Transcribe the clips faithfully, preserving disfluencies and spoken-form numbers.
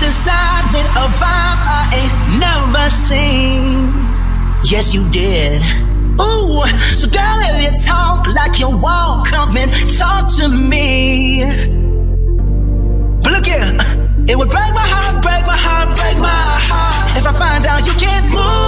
inside with a vibe I ain't never seen. Yes, you did. Ooh, so girl, if you talk like you walk, come and talk to me. But look here, it would break my heart, break my heart, break my heart if I find out you can't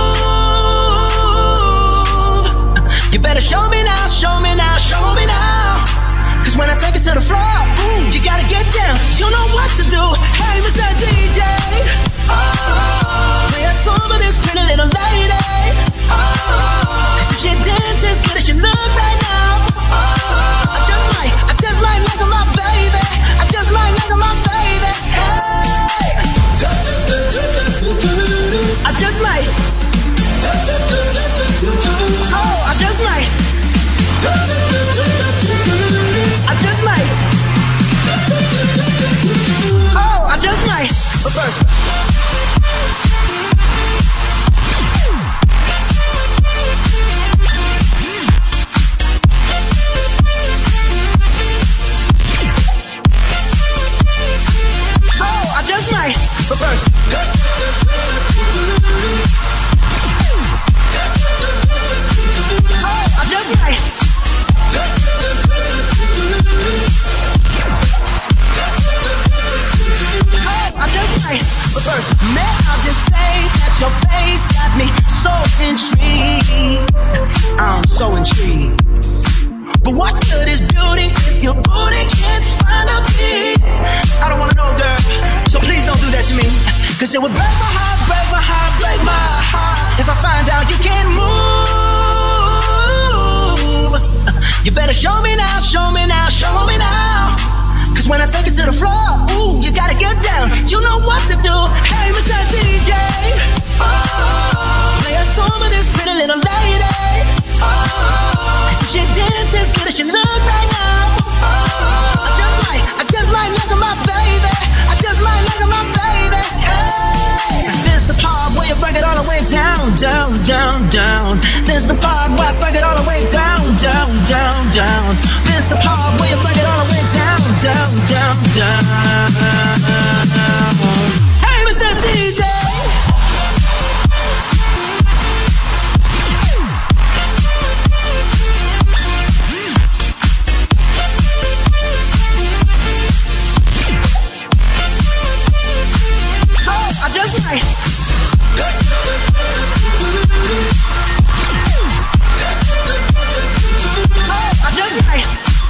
move. You better show me now, show me now, show me now. Cause when I take it to the floor, ooh, you gotta get down. You know what to do. Hey, Mister D J, oh, play a song for this pretty little lady. Oh, cause if she dances good as she look right now, oh, I just might, I just might make her my baby. I just might make her my baby. Hey, I just might. Oh, I just might. I just might. Oh, I just might. But first, oh, I just might. But first, oh, I just might. I just might, but first, may I just say that your face got me so intrigued. I'm so intrigued. But what good is beauty if your booty can't find a beat? I don't wanna know, girl, so please don't do that to me. Cause it would break my heart, break my heart, break my heart if I find out you can't move. You better show me now, show me now, show me now. Cause when I take it to the floor, ooh, you gotta get down. You know what to do. Hey, Mister D J, oh, play a song for this pretty little lady. Oh, cause if she dances good as she look right now, oh, I just might, I just might make her my baby. I just might make her my baby. Hey, this the part where you break it all the way down, down, down, down. This the part where I break it all the way down, down, down, down. This the part where you break it all the way down, down, down, down. Hey, Mister D J. Oh, I just might. Oh, I just might.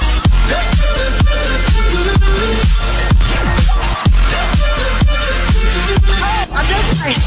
Oh, I just might.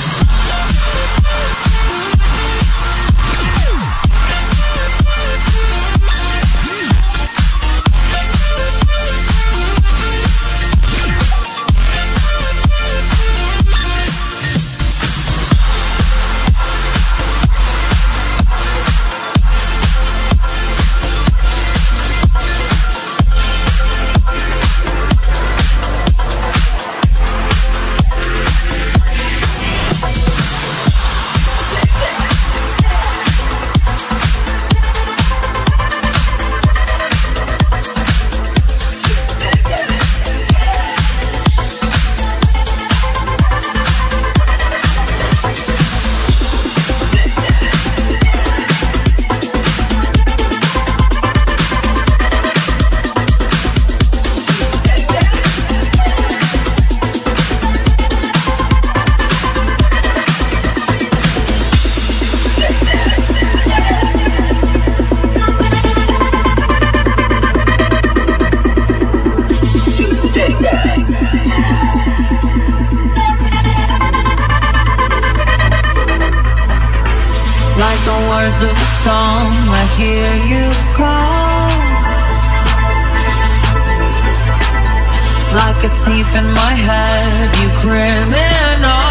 Like the words of a song, I hear you call. Like a thief in my head, you criminal.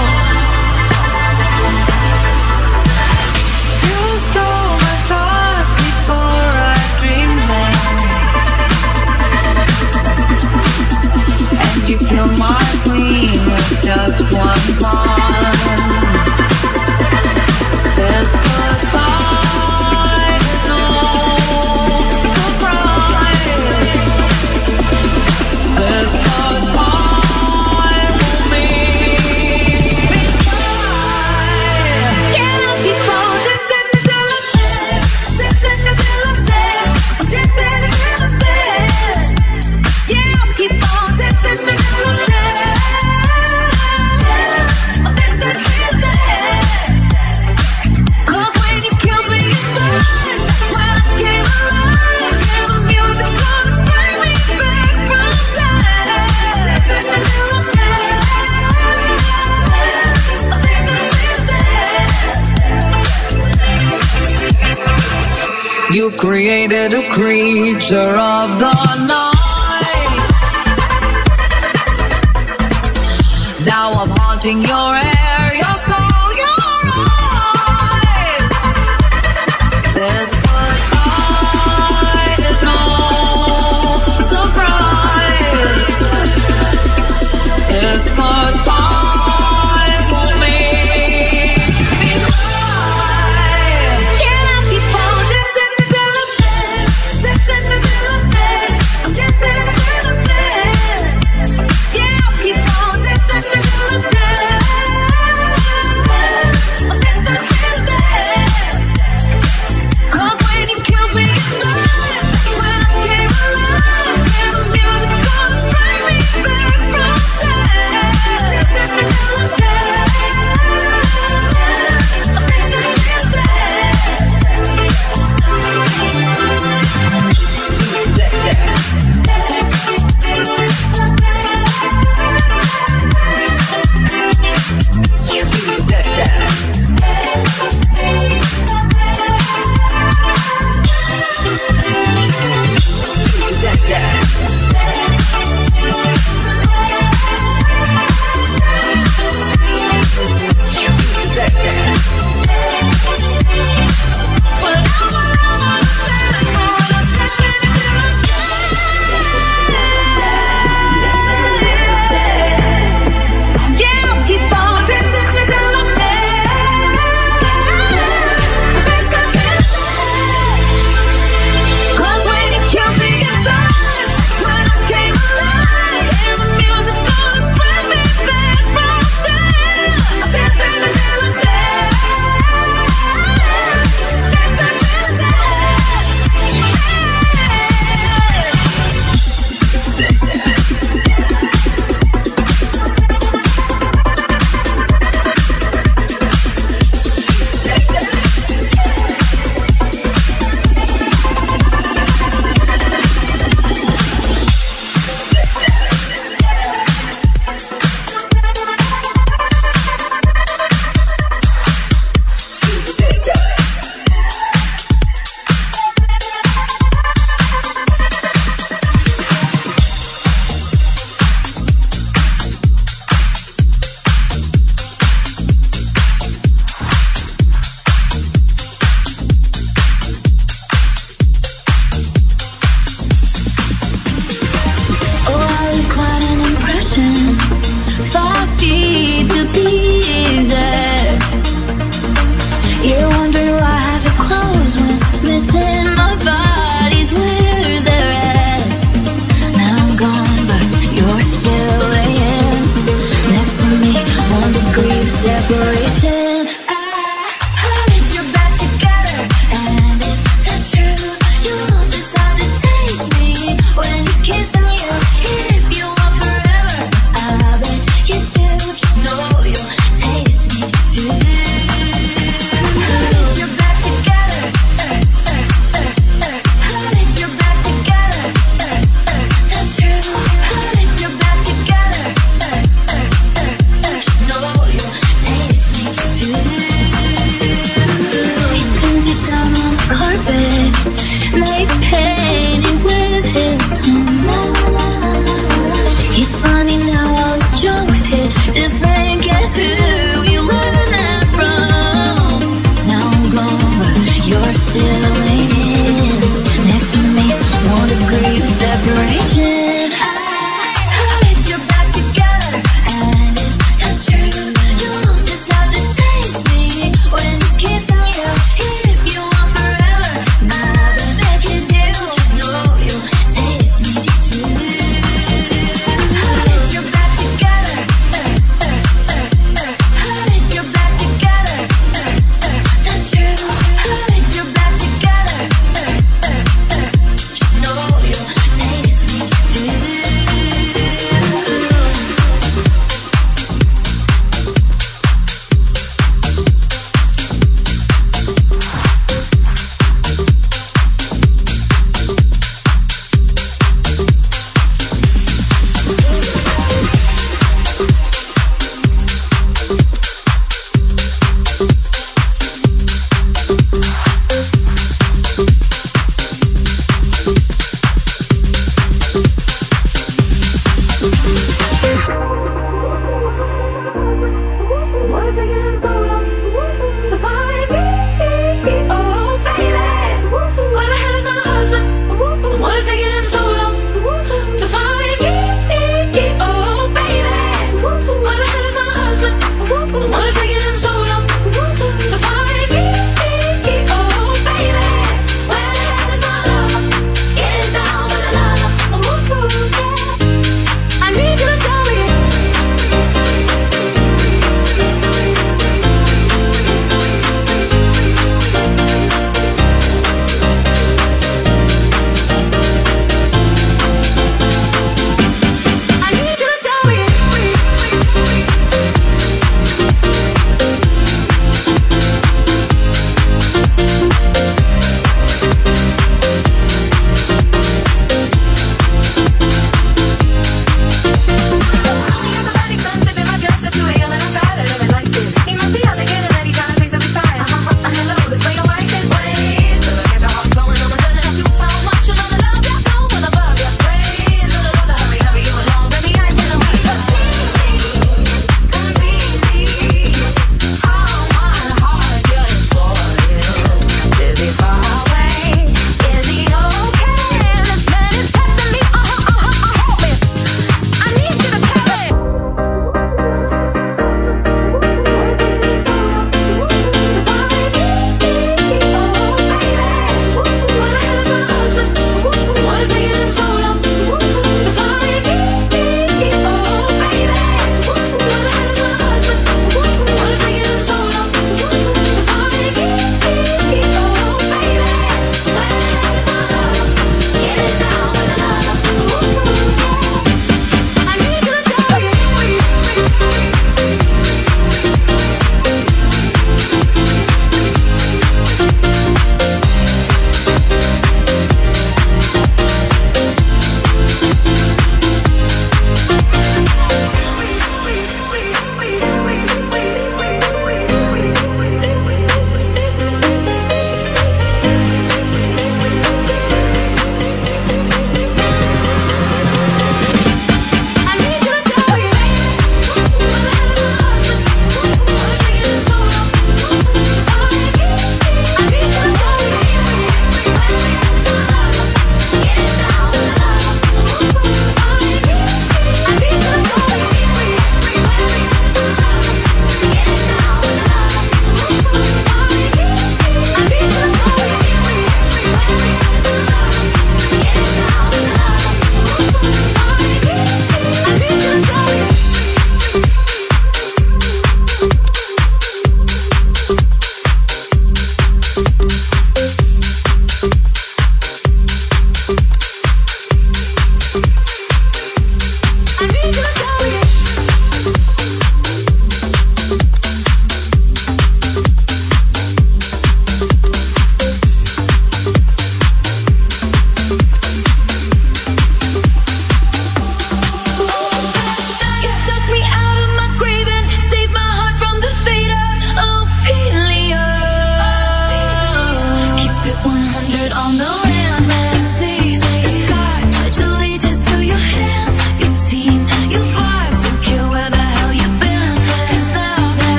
You stole my thoughts before I dreamed them, and you killed my queen with just one line. This goodbye is no surprise. This goodbye will created a creature of the night. Now I'm haunting your air, your soul, your eyes. This goodbye is no surprise. This goodbye will make me cry. Can I keep on dancing until I'm dead? Dancing until I'm dead. I'm dancing until I'm dead. Yeah, I'll keep on dancing until I'm dead.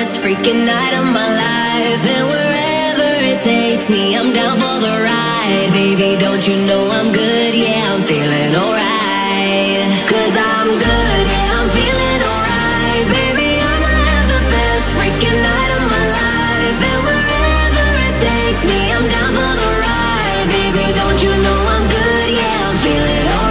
best freaking night of my life. And wherever it takes me, I'm down for the ride. Baby, don't you know I'm good? Yeah, I'm feeling alright. Cause I'm good, yeah, I'm feeling alright. Baby, I'ma have the best freaking night of my life. And wherever it takes me, I'm down for the ride. Baby, don't you know I'm good? Yeah, I'm feeling alright.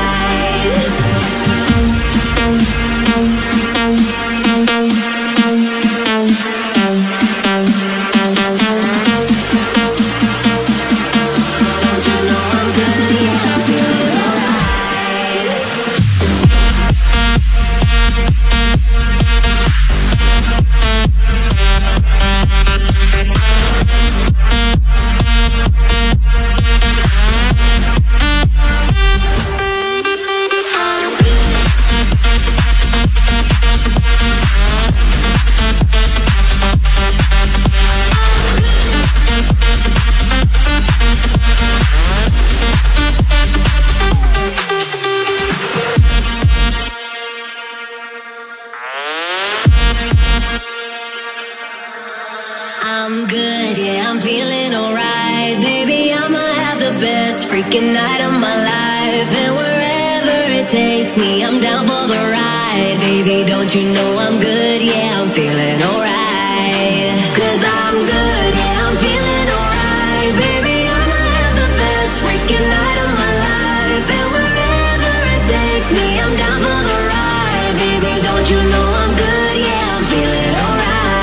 I'm good, yeah, I'm feeling alright. Baby, I'ma have the best freaking night of my life. And wherever it takes me, I'm down for the ride. Baby, don't you know I'm good? Yeah, I'm feeling alright. Cause I'm good, yeah, I'm feeling alright. Baby, I'ma have the best freaking night of my life. And wherever it takes me, I'm down for the ride. Baby, don't you know I'm good? Yeah, I'm feeling alright.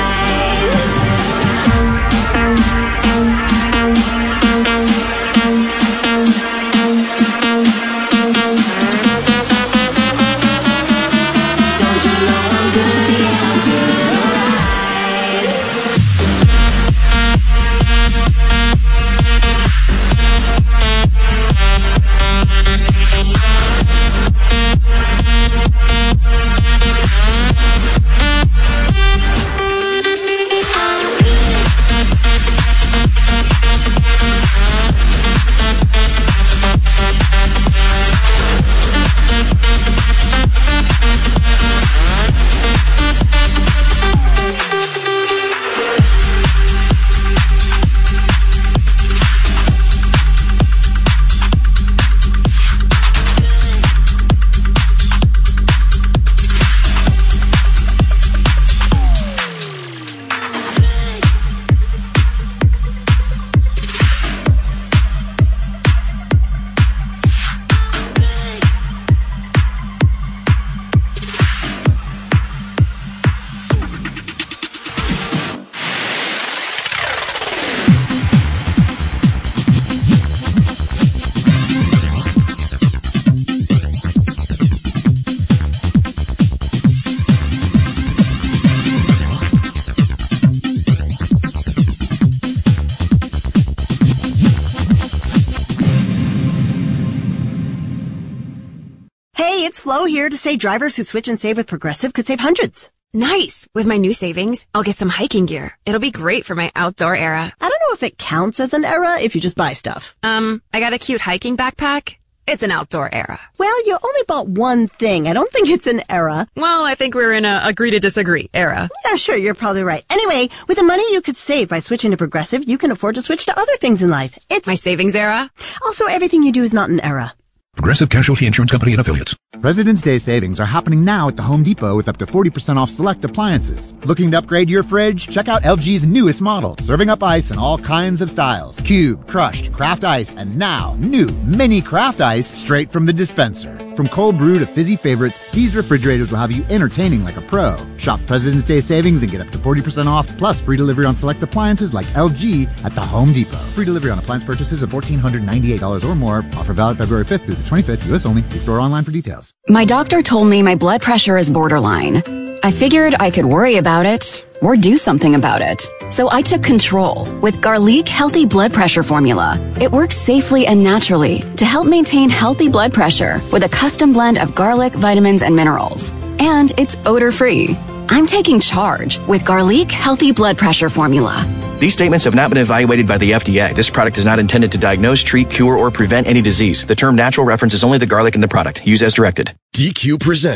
It's Flo here to say drivers who switch and save with Progressive could save hundreds. Nice! With my new savings, I'll get some hiking gear. It'll be great for my outdoor era. I don't know if it counts as an era if you just buy stuff. Um, I got a cute hiking backpack. It's an outdoor era. Well, you only bought one thing. I don't think it's an era. Well, I think we're in a agree to disagree era. Yeah, sure, you're probably right. Anyway, with the money you could save by switching to Progressive, you can afford to switch to other things in life. It's my savings era. Also, everything you do is not an era. Progressive Casualty Insurance Company and Affiliates. President's Day savings are happening now at the Home Depot with up to forty percent off select appliances. Looking to upgrade your fridge? Check out L G's newest model, serving up ice in all kinds of styles. Cube, crushed, craft ice, and now, new mini craft ice straight from the dispenser. From cold brew to fizzy favorites, these refrigerators will have you entertaining like a pro. Shop President's Day savings and get up to forty percent off, plus free delivery on select appliances like L G at the Home Depot. Free delivery on appliance purchases of one thousand four hundred ninety-eight dollars or more. Offer valid February fifth through the twenty-fifth, U S only. See store online for details. My doctor told me my blood pressure is borderline. I figured I could worry about it or do something about it. So I took control with Garlic Healthy Blood Pressure Formula. It works safely and naturally to help maintain healthy blood pressure with a custom blend of garlic, vitamins, and minerals. And it's odor-free. I'm taking charge with Garlic Healthy Blood Pressure Formula. These statements have not been evaluated by the F D A. This product is not intended to diagnose, treat, cure, or prevent any disease. The term natural references only the garlic in the product. Use as directed. D Q presents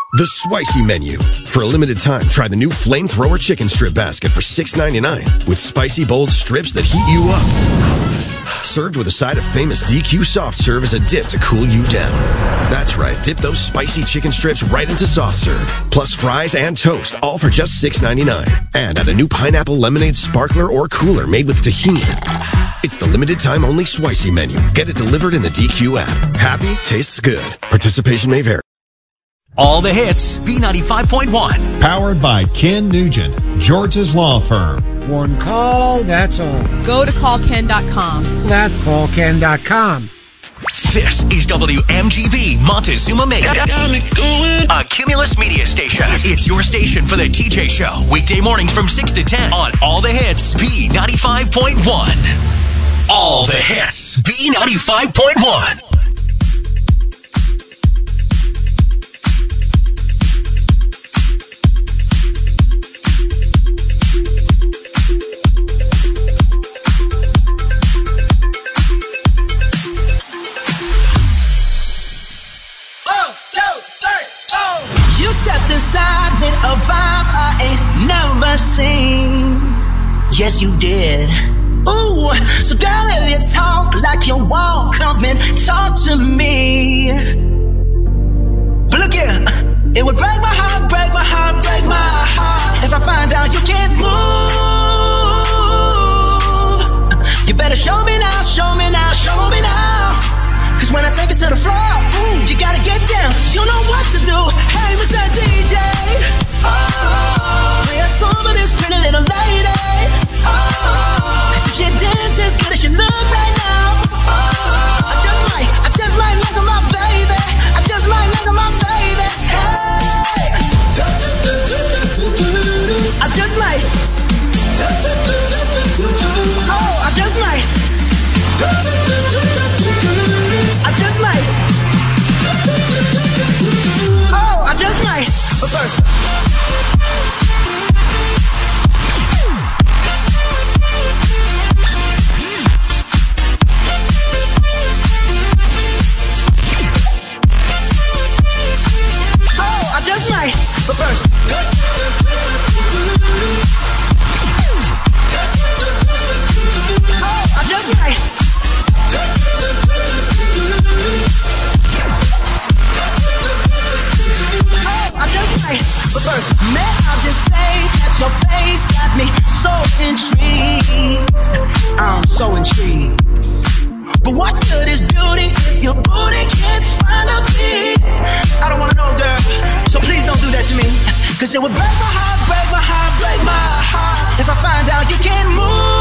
The Spicy Menu. For a limited time, try the new Flamethrower Chicken Strip Basket for six ninety-nine with spicy, bold strips that heat you up. Served with a side of famous D Q Soft Serve as a dip to cool you down. That's right, dip those spicy chicken strips right into Soft Serve. Plus fries and toast, all for just six ninety-nine. And add a new pineapple lemonade sparkler or cooler made with tahini. It's the limited time only Spicy Menu. Get it delivered in the D Q app. Happy, tastes good. Participation may vary. All the hits, B ninety-five point one. Powered by Ken Nugent, George's Law Firm. One call, that's all. Go to call ken dot com. That's call ken dot com. This is W M G B Montezuma Mega, a Cumulus media station. It's your station for the T J Show. Weekday mornings from six to ten on All the Hits, B ninety-five point one. All the Hits, B ninety-five point one. You stepped inside with a vibe I ain't never seen. Yes, you did. Ooh, so girl, if you talk like you walk, come and talk to me. But look here, it would break my heart, break my heart, break my heart if I find out you can't move. You better show me now, show me now, show me now. Cause when I take it to the floor, ooh, you gotta get down. You know what to do. Hey, Mister D J, oh, play a song for this pretty little lady. Oh, cause if she dances good as she look right now, oh, I just might, I just might look at my baby. I just might look at my baby. Hey, I just might. Oh, I just might. I just might. Oh, I just might. But first. Oh, I just might. But first. Oh, I just might. Oh, I just might. But first, may I just say that your face got me so intrigued. I'm so intrigued. But what good is beauty if your booty can't find a beat? I don't wanna know, girl, so please don't do that to me. Cause it would break my heart, break my heart, break my heart if I find out you can't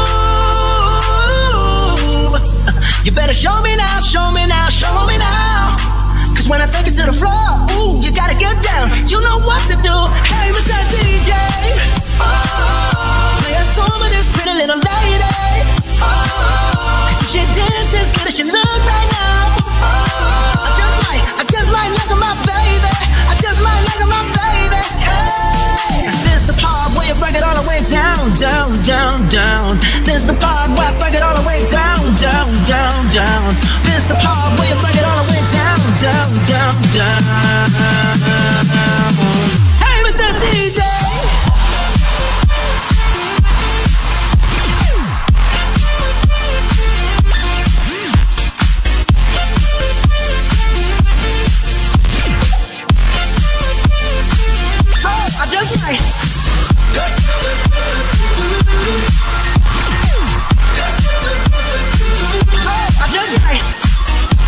move. You better show me now, show me now, show me now. Cause when I take it to the floor, ooh, you gotta get down. You know what to do. Hey, Mister D J, oh, play a song for this pretty little lady. Oh, cause if she dances good as she look right now, oh, I just might, I just might look at my baby. I just might look at my baby. Hey, this the part where you break it all the way down, down, down, down. This the part where I break it all the way down, down, down, down. This the part where you break it all the way down, down, down, down. Hey, Mister D J. Oh, I just might. Oh, I just might.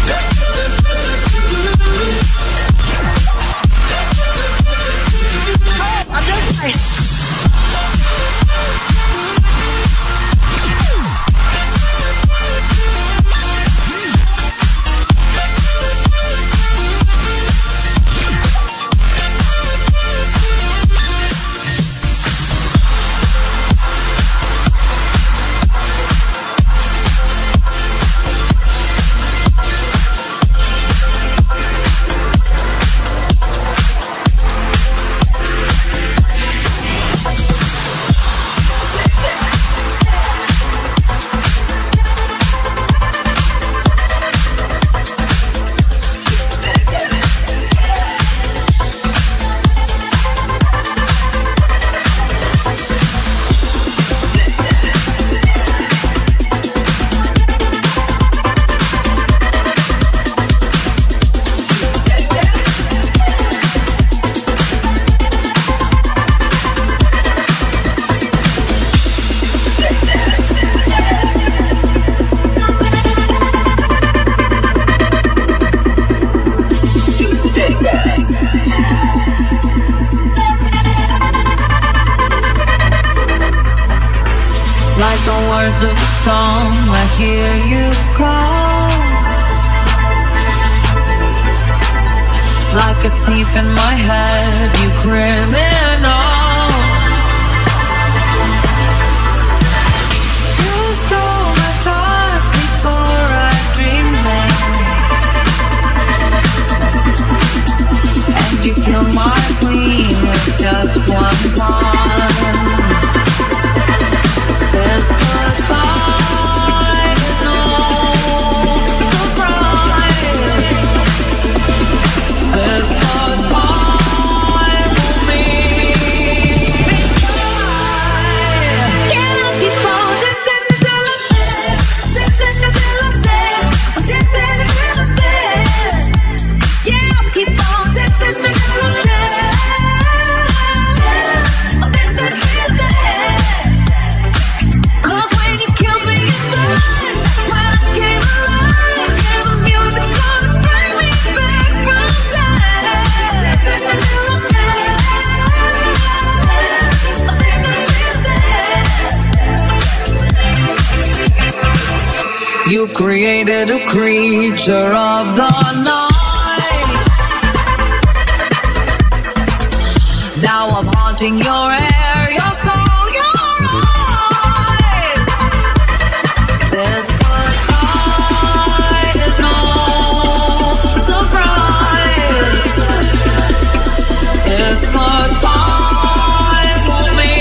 words of a song, I hear you call. Like a thief in my head, you criminal. You stole my thoughts before I dreamed them, and you killed my queen with just one pawn. This goodbye is no surprise. This goodbye for me. Yeah, I'll keep on dancing until I'm dead. Dancing until I'm dead. I'm dancing until I'm dead. Yeah, I'll keep on dancing until I'm dead. I'm dancing till the end. Cause when you killed me inside, that's when I came alive. Yeah, the music's gonna bring me back from dead. Dancing until I'm dead. I'm dancing till the end. You've created a creature of the night. Now I'm haunting your air, your soul, your eyes. This goodbye is no surprise. It's goodbye for me.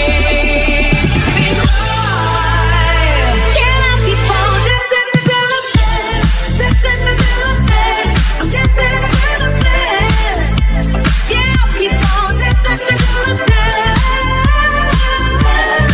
Yeah, I'll keep on dancing until I'm dead. Dancing until I'm dead. I'm dancing until I'm dead. Yeah, I'll keep on dancing until I'm dead.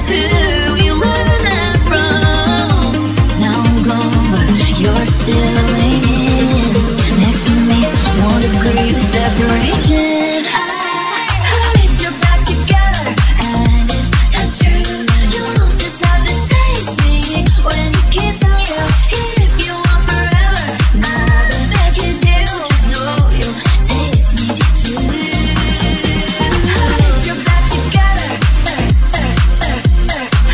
too. You learn that from. Now I'm gone, but you're still laying next to me. One degree of separation. If you're back together, and if that's true, you'll just have to taste me when he's kissing you. If you want forever, I bet you do. Just know you'll taste me too. If you're back together,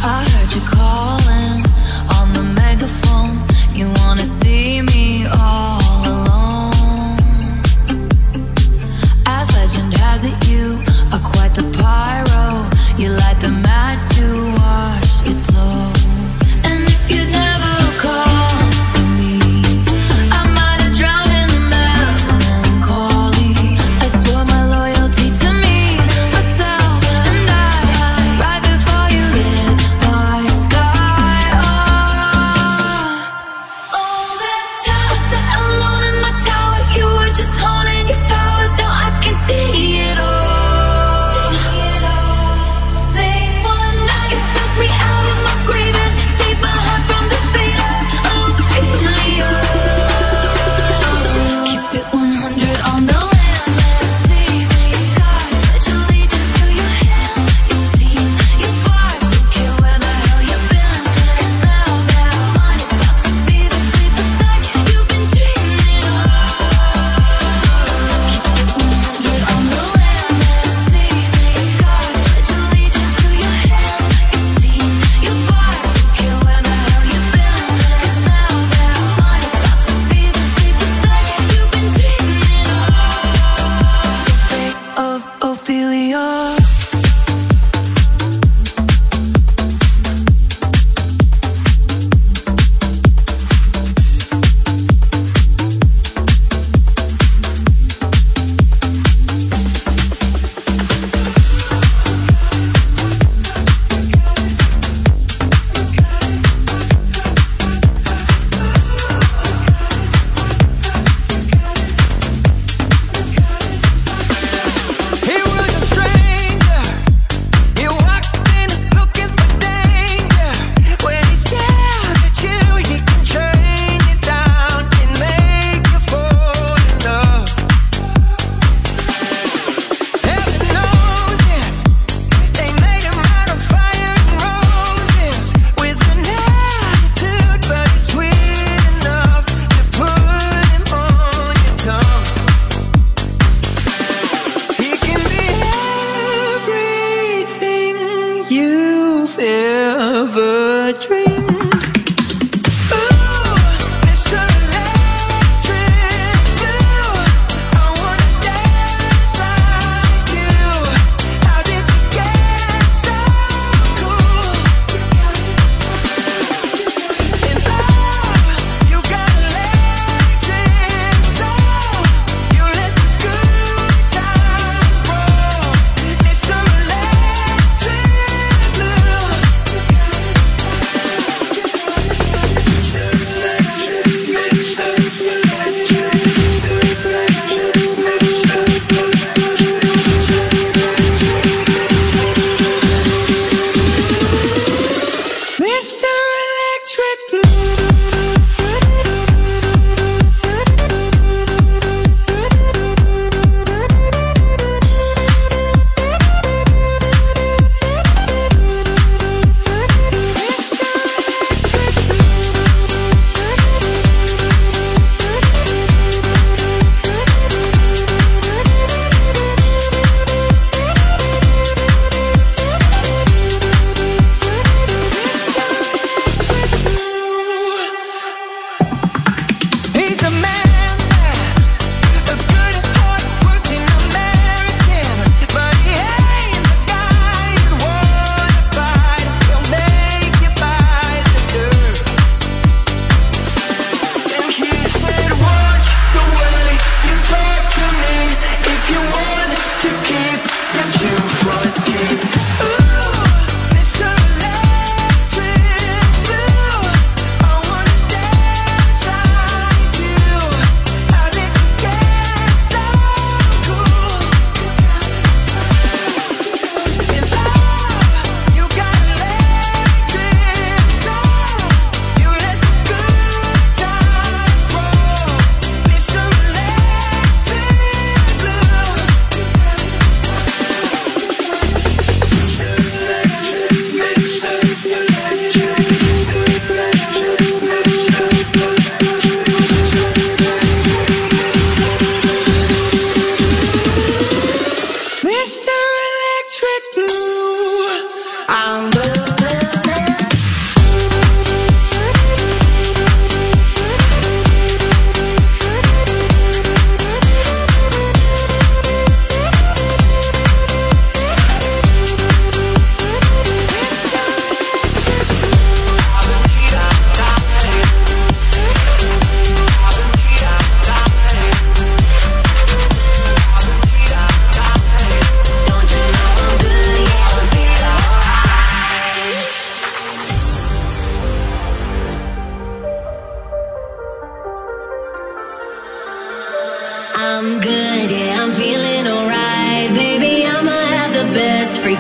I heard you calling on the megaphone. You wanna see me all alone. As legend has it, you are quite the pyro. You light the match to watch it blow. And if you'd never called for me, I might have drowned in the melancholy. I swore my loyalty to me, myself, and I. Right before you lit my sky up. Oh,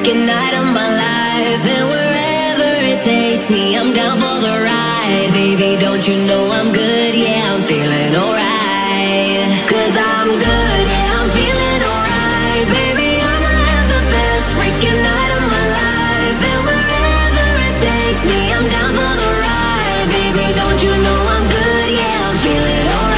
freaking night of my life. And wherever it takes me, I'm down for the ride. Baby, don't you know I'm good? Yeah, I'm feeling alright. Cause I'm good, yeah, I'm feeling alright. Baby, I'ma have the best freaking night of my life. And wherever it takes me, I'm down for the ride. Baby, don't you know I'm good? Yeah, I'm feeling alright.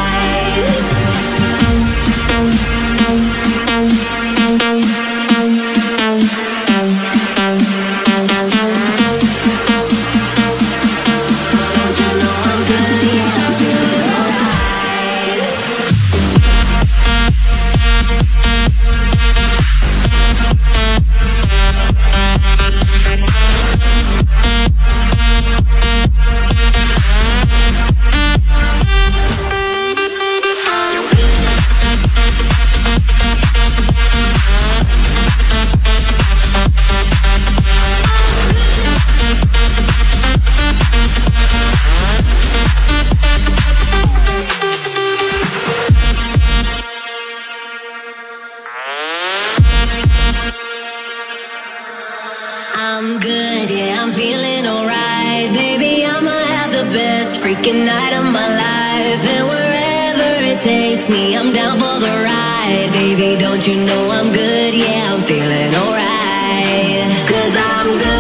I'm good, yeah, I'm feeling alright. Baby, I'ma have the best freaking night of my life. And wherever it takes me, I'm down for the ride. Baby, don't you know I'm good? Yeah, I'm feeling alright. Cause I'm good.